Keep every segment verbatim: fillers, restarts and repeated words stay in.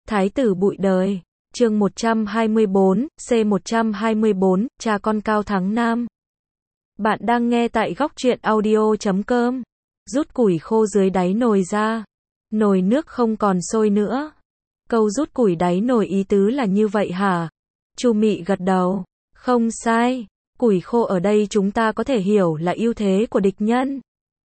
Thái tử bụi đời. Chương một trăm hai mươi bốn, C một trăm hai mươi bốn, cha con Cao Thắng Nam. Bạn đang nghe tại góc truyện audio chấm com. Rút củi khô dưới đáy nồi ra. Nồi nước không còn sôi nữa. Câu rút củi đáy nồi ý tứ là như vậy hả? Chu Mị gật đầu. Không sai. Củi khô ở đây chúng ta có thể hiểu là ưu thế của địch nhân.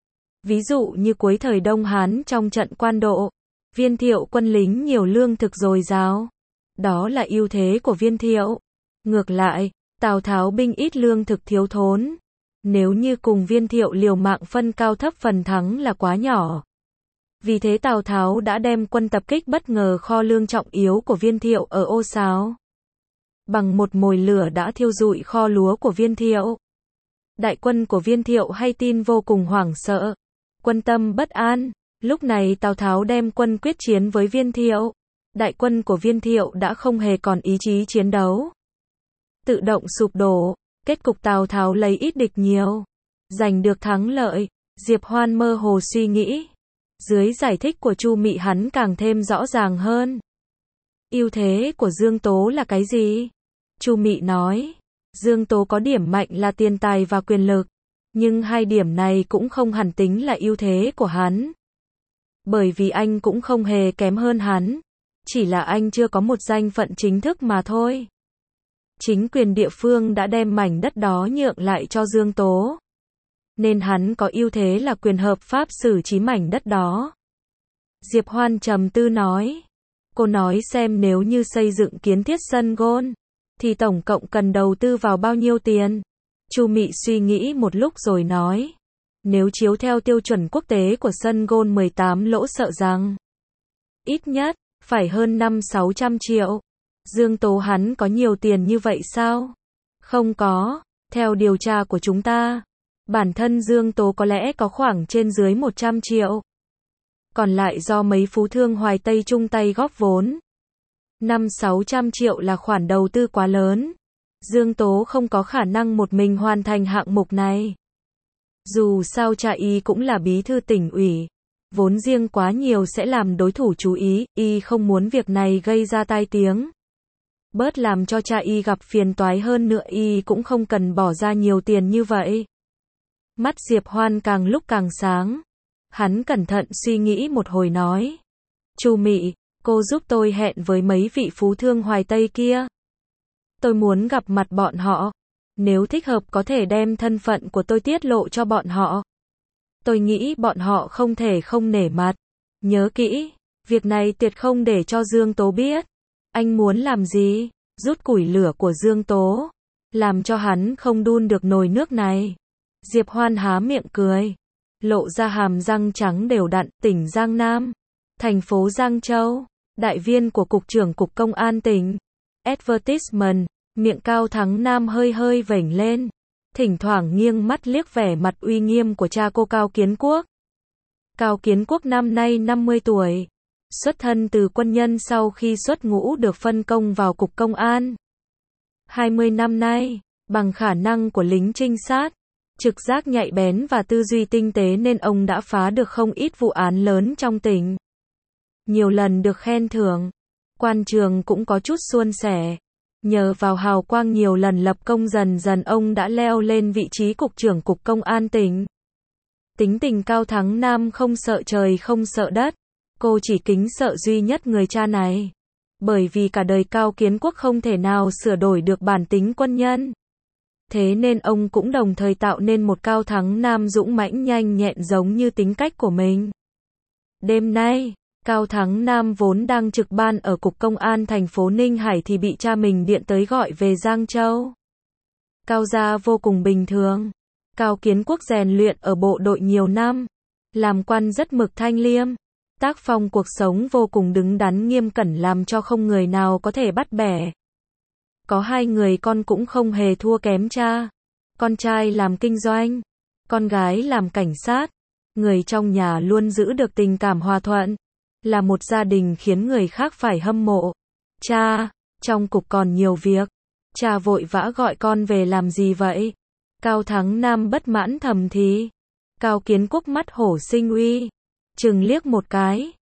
Ví dụ như cuối thời Đông Hán trong trận Quan Độ, Viên Thiệu quân lính nhiều lương thực dồi dào. Đó là ưu thế của Viên Thiệu. Ngược lại, Tào Tháo binh ít lương thực thiếu thốn. Nếu như cùng Viên Thiệu liều mạng phân cao thấp phần thắng là quá nhỏ. Vì thế Tào Tháo đã đem quân tập kích bất ngờ kho lương trọng yếu của Viên Thiệu ở Ô Sáo. Bằng một mồi lửa đã thiêu rụi kho lúa của Viên Thiệu. Đại quân của Viên Thiệu hay tin vô cùng hoảng sợ, quân tâm bất an. Lúc này Tào Tháo đem quân quyết chiến với Viên Thiệu. Đại quân của Viên Thiệu đã không hề còn ý chí chiến đấu. Tự động sụp đổ, kết cục Tào Tháo lấy ít địch nhiều, giành được thắng lợi. Diệp Hoan mơ hồ suy nghĩ. Dưới giải thích của Chu Mị hắn càng thêm rõ ràng hơn. Ưu thế của Dương Tố là cái gì? Chu Mị nói, Dương Tố có điểm mạnh là tiền tài và quyền lực, nhưng hai điểm này cũng không hẳn tính là ưu thế của hắn. Bởi vì anh cũng không hề kém hơn hắn, chỉ là anh chưa có một danh phận chính thức mà thôi. Chính quyền địa phương đã đem mảnh đất đó nhượng lại cho Dương Tố, nên hắn có ưu thế là quyền hợp pháp xử trí mảnh đất đó. Diệp Hoan trầm tư nói, cô nói xem nếu như xây dựng kiến thiết sân golf, thì tổng cộng cần đầu tư vào bao nhiêu tiền? Chu Mị suy nghĩ một lúc rồi nói, nếu chiếu theo tiêu chuẩn quốc tế của sân golf mười tám lỗ sợ rằng ít nhất phải hơn năm sáu trăm triệu. Dương Tố hắn có nhiều tiền như vậy sao? Không có, theo điều tra của chúng ta, bản thân Dương Tố có lẽ có khoảng trên dưới một trăm triệu. Còn lại do mấy phú thương Hoài Tây chung tay góp vốn. Năm sáu trăm triệu là khoản đầu tư quá lớn. Dương Tố không có khả năng một mình hoàn thành hạng mục này. Dù sao cha y cũng là bí thư tỉnh ủy, vốn riêng quá nhiều sẽ làm đối thủ chú ý, y không muốn việc này gây ra tai tiếng. Bớt làm cho cha y gặp phiền toái hơn nữa, y cũng không cần bỏ ra nhiều tiền như vậy. Mắt Diệp Hoan càng lúc càng sáng. Hắn cẩn thận suy nghĩ một hồi nói, Chu Mị, cô giúp tôi hẹn với mấy vị phú thương Hoài Tây kia. Tôi muốn gặp mặt bọn họ. Nếu thích hợp có thể đem thân phận của tôi tiết lộ cho bọn họ. Tôi nghĩ bọn họ không thể không nể mặt. Nhớ kỹ, việc này tuyệt không để cho Dương Tố biết. Anh muốn làm gì? Rút củi lửa của Dương Tố, làm cho hắn không đun được nồi nước này. Diệp Hoan há miệng cười, lộ ra hàm răng trắng đều đặn. Tỉnh Giang Nam, thành phố Giang Châu, đại viên của Cục trưởng Cục Công an tỉnh. Advertisement, miệng Cao Thắng Nam hơi hơi vểnh lên, thỉnh thoảng nghiêng mắt liếc vẻ mặt uy nghiêm của cha cô Cao Kiến Quốc. Cao Kiến Quốc năm nay năm mươi tuổi, xuất thân từ quân nhân, sau khi xuất ngũ được phân công vào Cục Công an. hai mươi năm nay, bằng khả năng của lính trinh sát, trực giác nhạy bén và tư duy tinh tế nên ông đã phá được không ít vụ án lớn trong tỉnh. Nhiều lần được khen thưởng, quan trường cũng có chút suôn sẻ. Nhờ vào hào quang nhiều lần lập công, dần dần ông đã leo lên vị trí Cục trưởng Cục Công an tỉnh. Tính tình Cao Thắng Nam không sợ trời không sợ đất, cô chỉ kính sợ duy nhất người cha này. Bởi vì cả đời Cao Kiến Quốc không thể nào sửa đổi được bản tính quân nhân. Thế nên ông cũng đồng thời tạo nên một Cao Thắng Nam dũng mãnh nhanh nhẹn giống như tính cách của mình. Đêm nay, Cao Thắng Nam vốn đang trực ban ở Cục Công an thành phố Ninh Hải thì bị cha mình điện tới gọi về Giang Châu. Cao gia vô cùng bình thường. Cao Kiến Quốc rèn luyện ở bộ đội nhiều năm, làm quan rất mực thanh liêm, tác phong cuộc sống vô cùng đứng đắn nghiêm cẩn làm cho không người nào có thể bắt bẻ. Có hai người con cũng không hề thua kém cha. Con trai làm kinh doanh, con gái làm cảnh sát. Người trong nhà luôn giữ được tình cảm hòa thuận, là một gia đình khiến người khác phải hâm mộ. Cha, trong cục còn nhiều việc. Cha vội vã gọi con về làm gì vậy? Cao Thắng Nam bất mãn thầm thì. Cao Kiến Quốc mắt hổ sinh uy, chừng liếc một cái,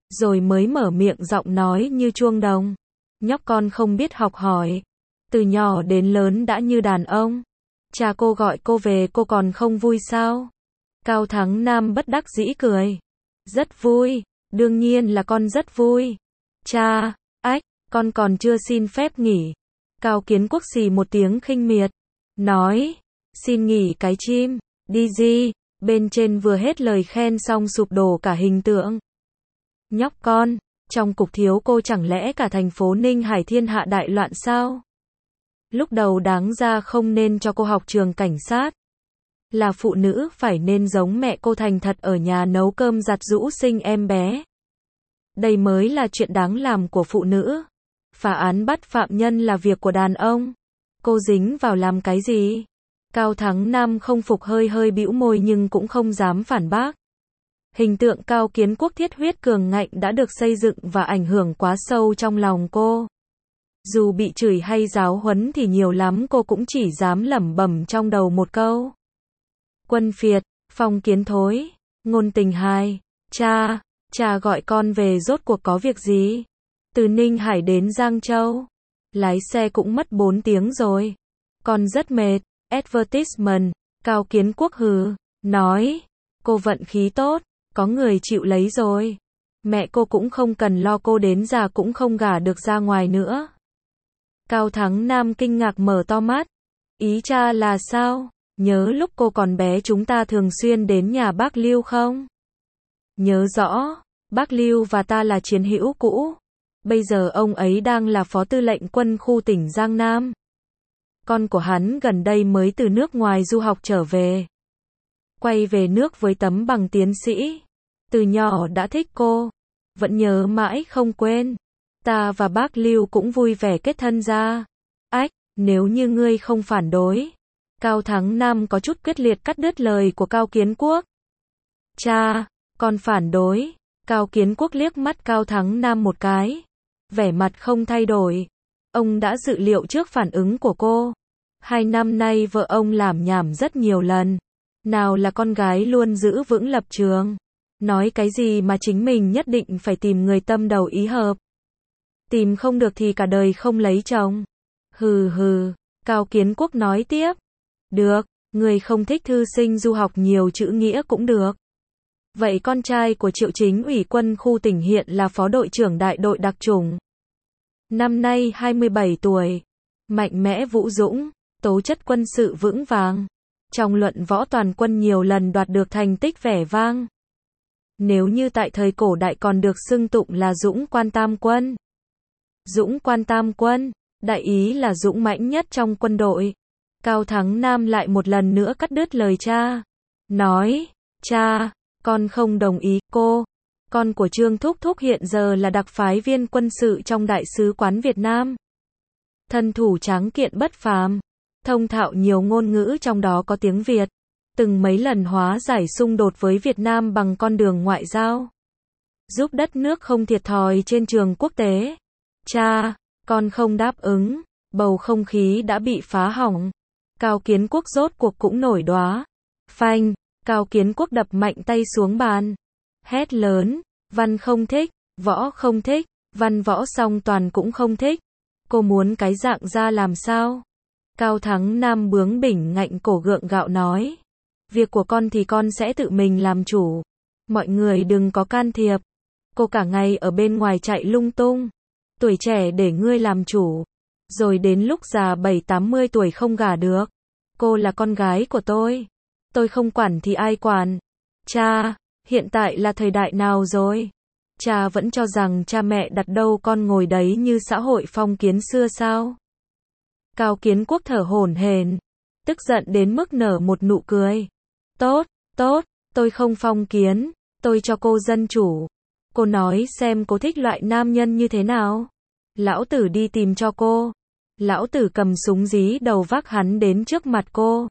rồi mới mở miệng giọng nói như chuông đồng. Nhóc con không biết học hỏi. Từ nhỏ đến lớn đã như đàn ông. Cha cô gọi cô về cô còn không vui sao? Cao Thắng Nam bất đắc dĩ cười. Rất vui, đương nhiên là con rất vui. Cha, ách, con còn chưa xin phép nghỉ. Cao Kiến Quốc xì một tiếng khinh miệt. Nói, xin nghỉ cái chim, đi gì? Bên trên vừa hết lời khen xong sụp đổ cả hình tượng. Nhóc con, trong cục thiếu cô chẳng lẽ cả thành phố Ninh Hải thiên hạ đại loạn sao? Lúc đầu đáng ra không nên cho cô học trường cảnh sát. Là phụ nữ phải nên giống mẹ cô thành thật ở nhà nấu cơm giặt giũ sinh em bé. Đây mới là chuyện đáng làm của phụ nữ. Phá án bắt phạm nhân là việc của đàn ông. Cô dính vào làm cái gì? Cao Thắng Nam không phục hơi hơi bĩu môi nhưng cũng không dám phản bác. Hình tượng Cao Kiến Quốc thiết huyết cường ngạnh đã được xây dựng và ảnh hưởng quá sâu trong lòng cô. Dù bị chửi hay giáo huấn thì nhiều lắm cô cũng chỉ dám lẩm bẩm trong đầu một câu. Quân phiệt, phong kiến thối, ngôn tình hài, cha, cha gọi con về rốt cuộc có việc gì? Từ Ninh Hải đến Giang Châu, lái xe cũng mất bốn tiếng rồi. Con rất mệt, advertisement, Cao Kiến Quốc hừ, nói, cô vận khí tốt, có người chịu lấy rồi. Mẹ cô cũng không cần lo cô đến già cũng không gả được ra ngoài nữa. Cao Thắng Nam kinh ngạc mở to mắt. Ý cha là sao? Nhớ lúc cô còn bé chúng ta thường xuyên đến nhà bác Lưu không? Nhớ rõ, bác Lưu và ta là chiến hữu cũ. Bây giờ ông ấy đang là phó tư lệnh quân khu tỉnh Giang Nam. Con của hắn gần đây mới từ nước ngoài du học trở về. Quay về nước với tấm bằng tiến sĩ. Từ nhỏ đã thích cô. Vẫn nhớ mãi không quên. Ta và bác Lưu cũng vui vẻ kết thân ra. Ách, nếu như ngươi không phản đối. Cao Thắng Nam có chút quyết liệt cắt đứt lời của Cao Kiến Quốc. Cha, con phản đối. Cao Kiến Quốc liếc mắt Cao Thắng Nam một cái. Vẻ mặt không thay đổi. Ông đã dự liệu trước phản ứng của cô. Hai năm nay vợ ông làm nhảm rất nhiều lần. Nào là con gái luôn giữ vững lập trường. Nói cái gì mà chính mình nhất định phải tìm người tâm đầu ý hợp. Tìm không được thì cả đời không lấy chồng. Hừ hừ, Cao Kiến Quốc nói tiếp. Được, người không thích thư sinh du học nhiều chữ nghĩa cũng được. Vậy con trai của Triệu Chính ủy quân khu tỉnh hiện là phó đội trưởng đại đội đặc chủng. Năm nay hai mươi bảy tuổi. Mạnh mẽ vũ dũng, tố chất quân sự vững vàng. Trong luận võ toàn quân nhiều lần đoạt được thành tích vẻ vang. Nếu như tại thời cổ đại còn được xưng tụng là Dũng Quan Tam Quân. Dũng Quan Tam Quân, đại ý là dũng mãnh nhất trong quân đội. Cao Thắng Nam lại một lần nữa cắt đứt lời cha. Nói, cha, con không đồng ý, cô. Con của Trương Thúc Thúc hiện giờ là đặc phái viên quân sự trong Đại sứ quán Việt Nam. Thân thủ tráng kiện bất phàm. Thông thạo nhiều ngôn ngữ trong đó có tiếng Việt. Từng mấy lần hóa giải xung đột với Việt Nam bằng con đường ngoại giao. Giúp đất nước không thiệt thòi trên trường quốc tế. Cha, con không đáp ứng. Bầu không khí đã bị phá hỏng. Cao Kiến Quốc rốt cuộc cũng nổi đoá. Phanh, Cao Kiến Quốc đập mạnh tay xuống bàn. Hét lớn, văn không thích, võ không thích, văn võ song toàn cũng không thích. Cô muốn cái dạng ra làm sao? Cao Thắng Nam bướng bỉnh ngạnh cổ gượng gạo nói. Việc của con thì con sẽ tự mình làm chủ. Mọi người đừng có can thiệp. Cô cả ngày ở bên ngoài chạy lung tung. Tuổi trẻ để ngươi làm chủ. Rồi đến lúc già bảy tám mươi tuổi không gả được. Cô là con gái của tôi. Tôi không quản thì ai quản. Cha, hiện tại là thời đại nào rồi? Cha vẫn cho rằng cha mẹ đặt đâu con ngồi đấy như xã hội phong kiến xưa sao? Cao Kiến Quốc thở hổn hển, tức giận đến mức nở một nụ cười. Tốt, tốt, tôi không phong kiến, tôi cho cô dân chủ. Cô nói xem cô thích loại nam nhân như thế nào? Lão tử đi tìm cho cô. Lão tử cầm súng dí đầu vác hắn đến trước mặt cô.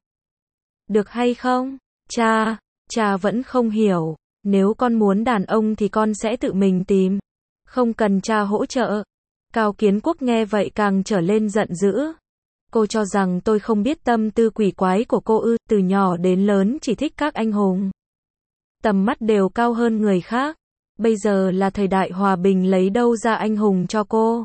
Được hay không? Cha, cha vẫn không hiểu. Nếu con muốn đàn ông thì con sẽ tự mình tìm. Không cần cha hỗ trợ. Cao Kiến Quốc nghe vậy càng trở lên giận dữ. Cô cho rằng tôi không biết tâm tư quỷ quái của cô ư? Từ nhỏ đến lớn chỉ thích các anh hùng. Tầm mắt đều cao hơn người khác. Bây giờ là thời đại hòa bình, lấy đâu ra anh hùng cho cô?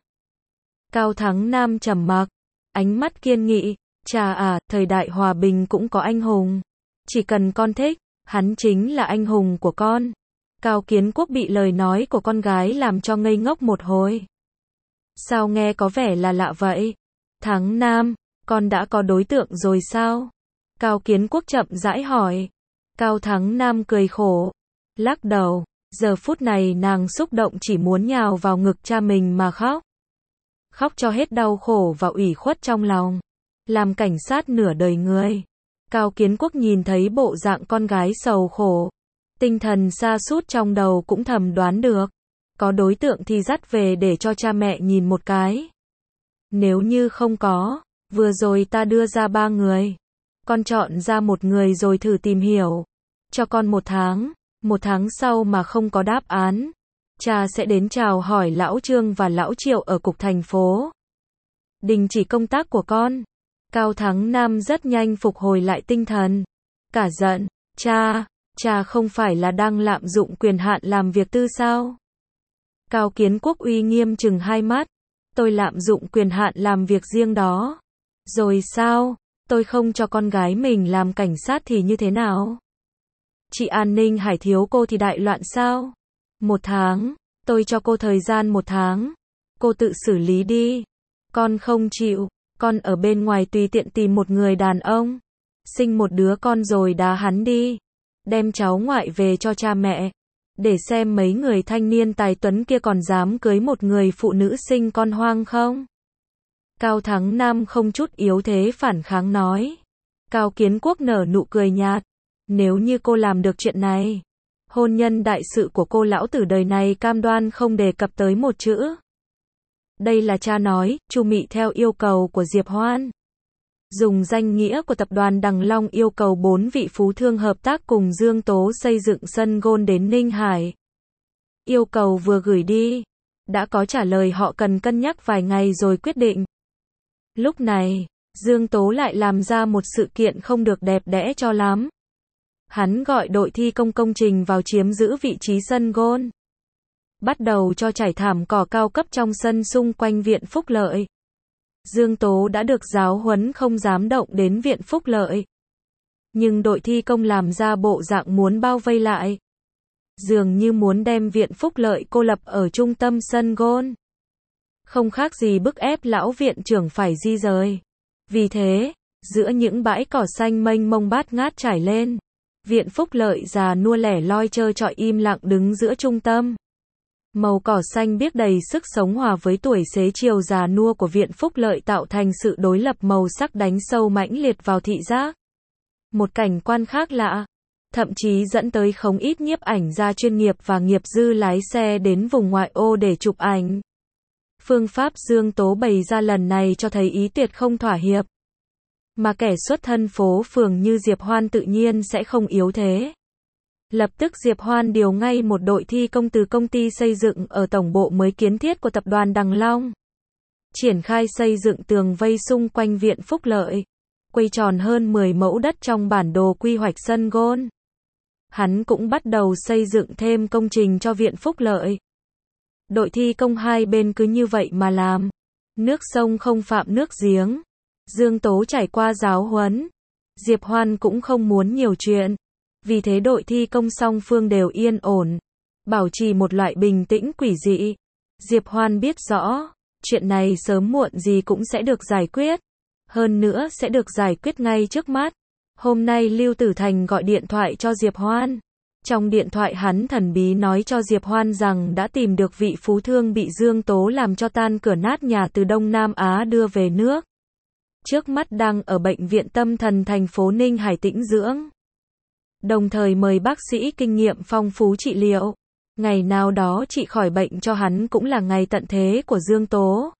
Cao Thắng Nam trầm mặc, ánh mắt kiên nghị, cha à, thời đại hòa bình cũng có anh hùng. Chỉ cần con thích, hắn chính là anh hùng của con. Cao Kiến Quốc bị lời nói của con gái làm cho ngây ngốc một hồi. Sao nghe có vẻ là lạ vậy? Thắng Nam, con đã có đối tượng rồi sao? Cao Kiến Quốc chậm rãi hỏi. Cao Thắng Nam cười khổ, lắc đầu, giờ phút này nàng xúc động chỉ muốn nhào vào ngực cha mình mà khóc. Khóc cho hết đau khổ và ủy khuất trong lòng. Làm cảnh sát nửa đời người. Cao Kiến Quốc nhìn thấy bộ dạng con gái sầu khổ. Tinh thần sa sút trong đầu cũng thầm đoán được. Có đối tượng thì dắt về để cho cha mẹ nhìn một cái. Nếu như không có, vừa rồi ta đưa ra ba người. Con chọn ra một người rồi thử tìm hiểu. Cho con một tháng. Một tháng sau mà không có đáp án, cha sẽ đến chào hỏi lão Trương và lão Triệu ở cục thành phố. Đình chỉ công tác của con. Cao Thắng Nam rất nhanh phục hồi lại tinh thần. Cả giận, cha, cha không phải là đang lạm dụng quyền hạn làm việc tư sao? Cao Kiến Quốc uy nghiêm chừng hai mắt. Tôi lạm dụng quyền hạn làm việc riêng đó. Rồi sao? Tôi không cho con gái mình làm cảnh sát thì như thế nào? Chị an ninh Hải thiếu cô thì đại loạn sao? Một tháng, tôi cho cô thời gian một tháng. Cô tự xử lý đi. Con không chịu, con ở bên ngoài tùy tiện tìm một người đàn ông. Sinh một đứa con rồi đá hắn đi. Đem cháu ngoại về cho cha mẹ. Để xem mấy người thanh niên tài tuấn kia còn dám cưới một người phụ nữ sinh con hoang không? Cao Thắng Nam không chút yếu thế phản kháng nói. Cao Kiến Quốc nở nụ cười nhạt. Nếu như cô làm được chuyện này, hôn nhân đại sự của cô lão tử đời này cam đoan không đề cập tới một chữ. Đây là cha nói, Chu Mị theo yêu cầu của Diệp Hoan. Dùng danh nghĩa của tập đoàn Đằng Long yêu cầu bốn vị phú thương hợp tác cùng Dương Tố xây dựng sân golf đến Ninh Hải. Yêu cầu vừa gửi đi, đã có trả lời họ cần cân nhắc vài ngày rồi quyết định. Lúc này, Dương Tố lại làm ra một sự kiện không được đẹp đẽ cho lắm. Hắn gọi đội thi công công trình vào chiếm giữ vị trí sân golf. Bắt đầu cho trải thảm cỏ cao cấp trong sân xung quanh Viện Phúc Lợi. Dương Tố đã được giáo huấn không dám động đến Viện Phúc Lợi. Nhưng đội thi công làm ra bộ dạng muốn bao vây lại. Dường như muốn đem Viện Phúc Lợi cô lập ở trung tâm sân golf. Không khác gì bức ép lão viện trưởng phải di rời. Vì thế, giữa những bãi cỏ xanh mênh mông bát ngát trải lên, Viện Phúc Lợi già nua lẻ loi trơ trọi im lặng đứng giữa trung tâm. Màu cỏ xanh biếc đầy sức sống hòa với tuổi xế chiều già nua của Viện Phúc Lợi tạo thành sự đối lập màu sắc đánh sâu mãnh liệt vào thị giác. Một cảnh quan khác lạ, thậm chí dẫn tới không ít nhiếp ảnh gia chuyên nghiệp và nghiệp dư lái xe đến vùng ngoại ô để chụp ảnh. Phương pháp Dương Tố bày ra lần này cho thấy ý tuyệt không thỏa hiệp. Mà kẻ xuất thân phố phường như Diệp Hoan tự nhiên sẽ không yếu thế. Lập tức Diệp Hoan điều ngay một đội thi công từ công ty xây dựng ở tổng bộ mới kiến thiết của tập đoàn Đằng Long. Triển khai xây dựng tường vây xung quanh Viện Phúc Lợi. Quây tròn hơn mười mẫu đất trong bản đồ quy hoạch sân golf. Hắn cũng bắt đầu xây dựng thêm công trình cho Viện Phúc Lợi. Đội thi công hai bên cứ như vậy mà làm. Nước sông không phạm nước giếng. Dương Tố trải qua giáo huấn. Diệp Hoan cũng không muốn nhiều chuyện. Vì thế đội thi công song phương đều yên ổn. Bảo trì một loại bình tĩnh quỷ dị. Diệp Hoan biết rõ, chuyện này sớm muộn gì cũng sẽ được giải quyết. Hơn nữa sẽ được giải quyết ngay trước mắt. Hôm nay Lưu Tử Thành gọi điện thoại cho Diệp Hoan. Trong điện thoại hắn thần bí nói cho Diệp Hoan rằng đã tìm được vị phú thương bị Dương Tố làm cho tan cửa nát nhà từ Đông Nam Á đưa về nước. Trước mắt đang ở bệnh viện tâm thần thành phố Ninh Hải tĩnh dưỡng. Đồng thời mời bác sĩ kinh nghiệm phong phú trị liệu. Ngày nào đó trị khỏi bệnh cho hắn cũng là ngày tận thế của Dương Tố.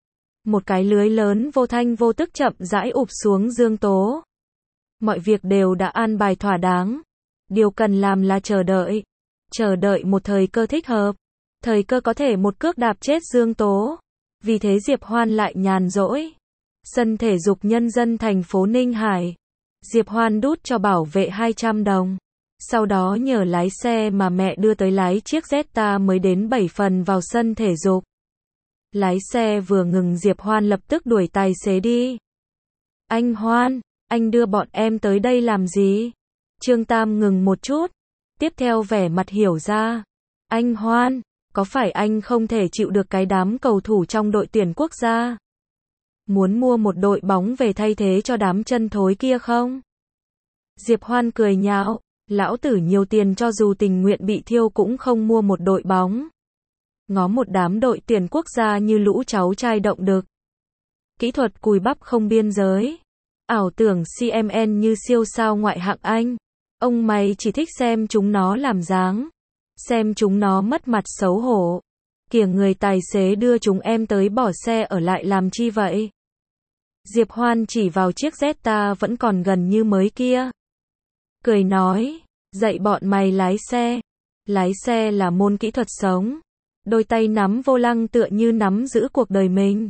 Một cái lưới lớn vô thanh vô tức chậm rãi ụp xuống Dương Tố. Mọi việc đều đã an bài thỏa đáng. Điều cần làm là chờ đợi. Chờ đợi một thời cơ thích hợp. Thời cơ có thể một cước đạp chết Dương Tố. Vì thế Diệp Hoan lại nhàn rỗi. Sân thể dục nhân dân thành phố Ninh Hải. Diệp Hoan đút cho bảo vệ hai trăm đồng. Sau đó nhờ lái xe mà mẹ đưa tới lái chiếc Jetta mới đến bảy phần vào sân thể dục. Lái xe vừa ngừng Diệp Hoan lập tức đuổi tài xế đi. Anh Hoan, anh đưa bọn em tới đây làm gì? Trương Tam ngừng một chút. Tiếp theo vẻ mặt hiểu ra. Anh Hoan, có phải anh không thể chịu được cái đám cầu thủ trong đội tuyển quốc gia? Muốn mua một đội bóng về thay thế cho đám chân thối kia không? Diệp Hoan cười nhạo. Lão tử nhiều tiền cho dù tình nguyện bị thiêu cũng không mua một đội bóng. Ngó một đám đội tuyển quốc gia như lũ cháu trai động đực. Kỹ thuật cùi bắp không biên giới. Ảo tưởng xê em en như siêu sao ngoại hạng Anh. Ông mày chỉ thích xem chúng nó làm dáng. Xem chúng nó mất mặt xấu hổ. Kìa người tài xế đưa chúng em tới bỏ xe ở lại làm chi vậy? Diệp Hoan chỉ vào chiếc Jetta vẫn còn gần như mới kia. Cười nói, dạy bọn mày lái xe. Lái xe là môn kỹ thuật sống. Đôi tay nắm vô lăng tựa như nắm giữ cuộc đời mình.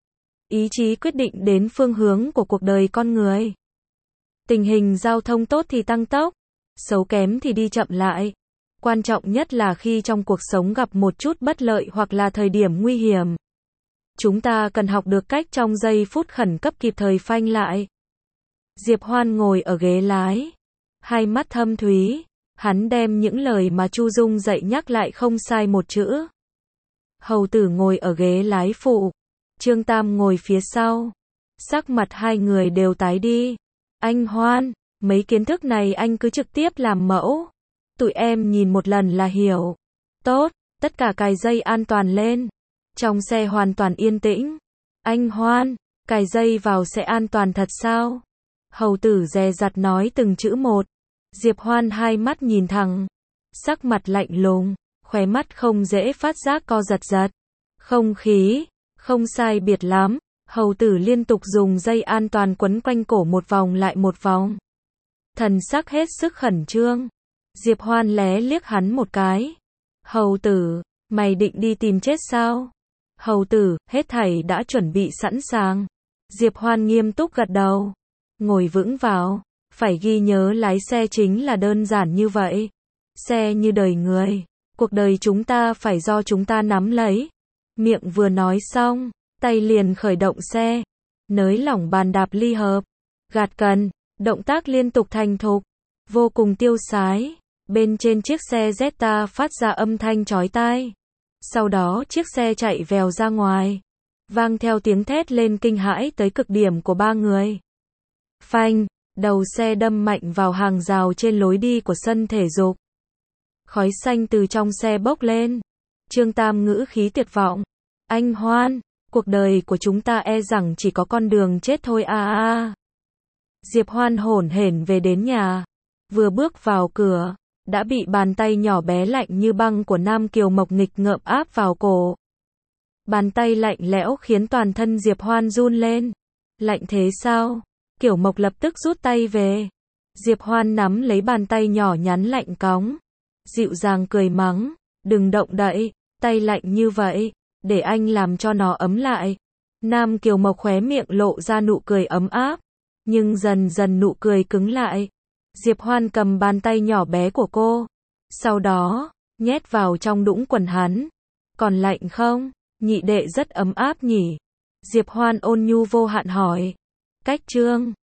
Ý chí quyết định đến phương hướng của cuộc đời con người. Tình hình giao thông tốt thì tăng tốc, xấu kém thì đi chậm lại. Quan trọng nhất là khi trong cuộc sống gặp một chút bất lợi hoặc là thời điểm nguy hiểm. Chúng ta cần học được cách trong giây phút khẩn cấp kịp thời phanh lại. Diệp Hoan ngồi ở ghế lái. Hai mắt thâm thúy. Hắn đem những lời mà Chu Dung dạy nhắc lại không sai một chữ. Hầu Tử ngồi ở ghế lái phụ. Trương Tam ngồi phía sau. Sắc mặt hai người đều tái đi. Anh Hoan, mấy kiến thức này anh cứ trực tiếp làm mẫu. Tụi em nhìn một lần là hiểu. Tốt, tất cả cài dây an toàn lên. Trong xe hoàn toàn yên tĩnh. Anh Hoan, cài dây vào sẽ an toàn thật sao? Hầu Tử dè dặt nói từng chữ một. Diệp Hoan hai mắt nhìn thẳng. Sắc mặt lạnh lùng, khóe mắt không dễ phát giác co giật giật. Không khí, không sai biệt lắm. Hầu Tử liên tục dùng dây an toàn quấn quanh cổ một vòng lại một vòng. Thần sắc hết sức khẩn trương. Diệp Hoan lé liếc hắn một cái. Hầu Tử, mày định đi tìm chết sao? Hầu Tử, hết thảy đã chuẩn bị sẵn sàng. Diệp Hoan nghiêm túc gật đầu. Ngồi vững vào. Phải ghi nhớ lái xe chính là đơn giản như vậy. Xe như đời người. Cuộc đời chúng ta phải do chúng ta nắm lấy. Miệng vừa nói xong, tay liền khởi động xe. Nới lỏng bàn đạp ly hợp. Gạt cần. Động tác liên tục thành thục. Vô cùng tiêu sái. Bên trên chiếc xe Jetta phát ra âm thanh chói tai. Sau đó chiếc xe chạy vèo ra ngoài. Vang theo tiếng thét lên kinh hãi tới cực điểm của ba người. Phanh, đầu xe đâm mạnh vào hàng rào trên lối đi của sân thể dục. Khói xanh từ trong xe bốc lên. Trương Tam ngữ khí tuyệt vọng. Anh Hoan, cuộc đời của chúng ta e rằng chỉ có con đường chết thôi a a. Diệp Hoan hổn hển về đến nhà. Vừa bước vào cửa, đã bị bàn tay nhỏ bé lạnh như băng của Nam Kiều Mộc nghịch ngợm áp vào cổ. Bàn tay lạnh lẽo khiến toàn thân Diệp Hoan run lên. Lạnh thế sao? Kiều Mộc lập tức rút tay về. Diệp Hoan nắm lấy bàn tay nhỏ nhắn lạnh cóng. Dịu dàng cười mắng. Đừng động đậy, tay lạnh như vậy. Để anh làm cho nó ấm lại. Nam Kiều Mộc khóe miệng lộ ra nụ cười ấm áp. Nhưng dần dần nụ cười cứng lại. Diệp Hoan cầm bàn tay nhỏ bé của cô. Sau đó, nhét vào trong đũng quần hắn. Còn lạnh không? Nhị đệ rất ấm áp nhỉ? Diệp Hoan ôn nhu vô hạn hỏi. Cách Trương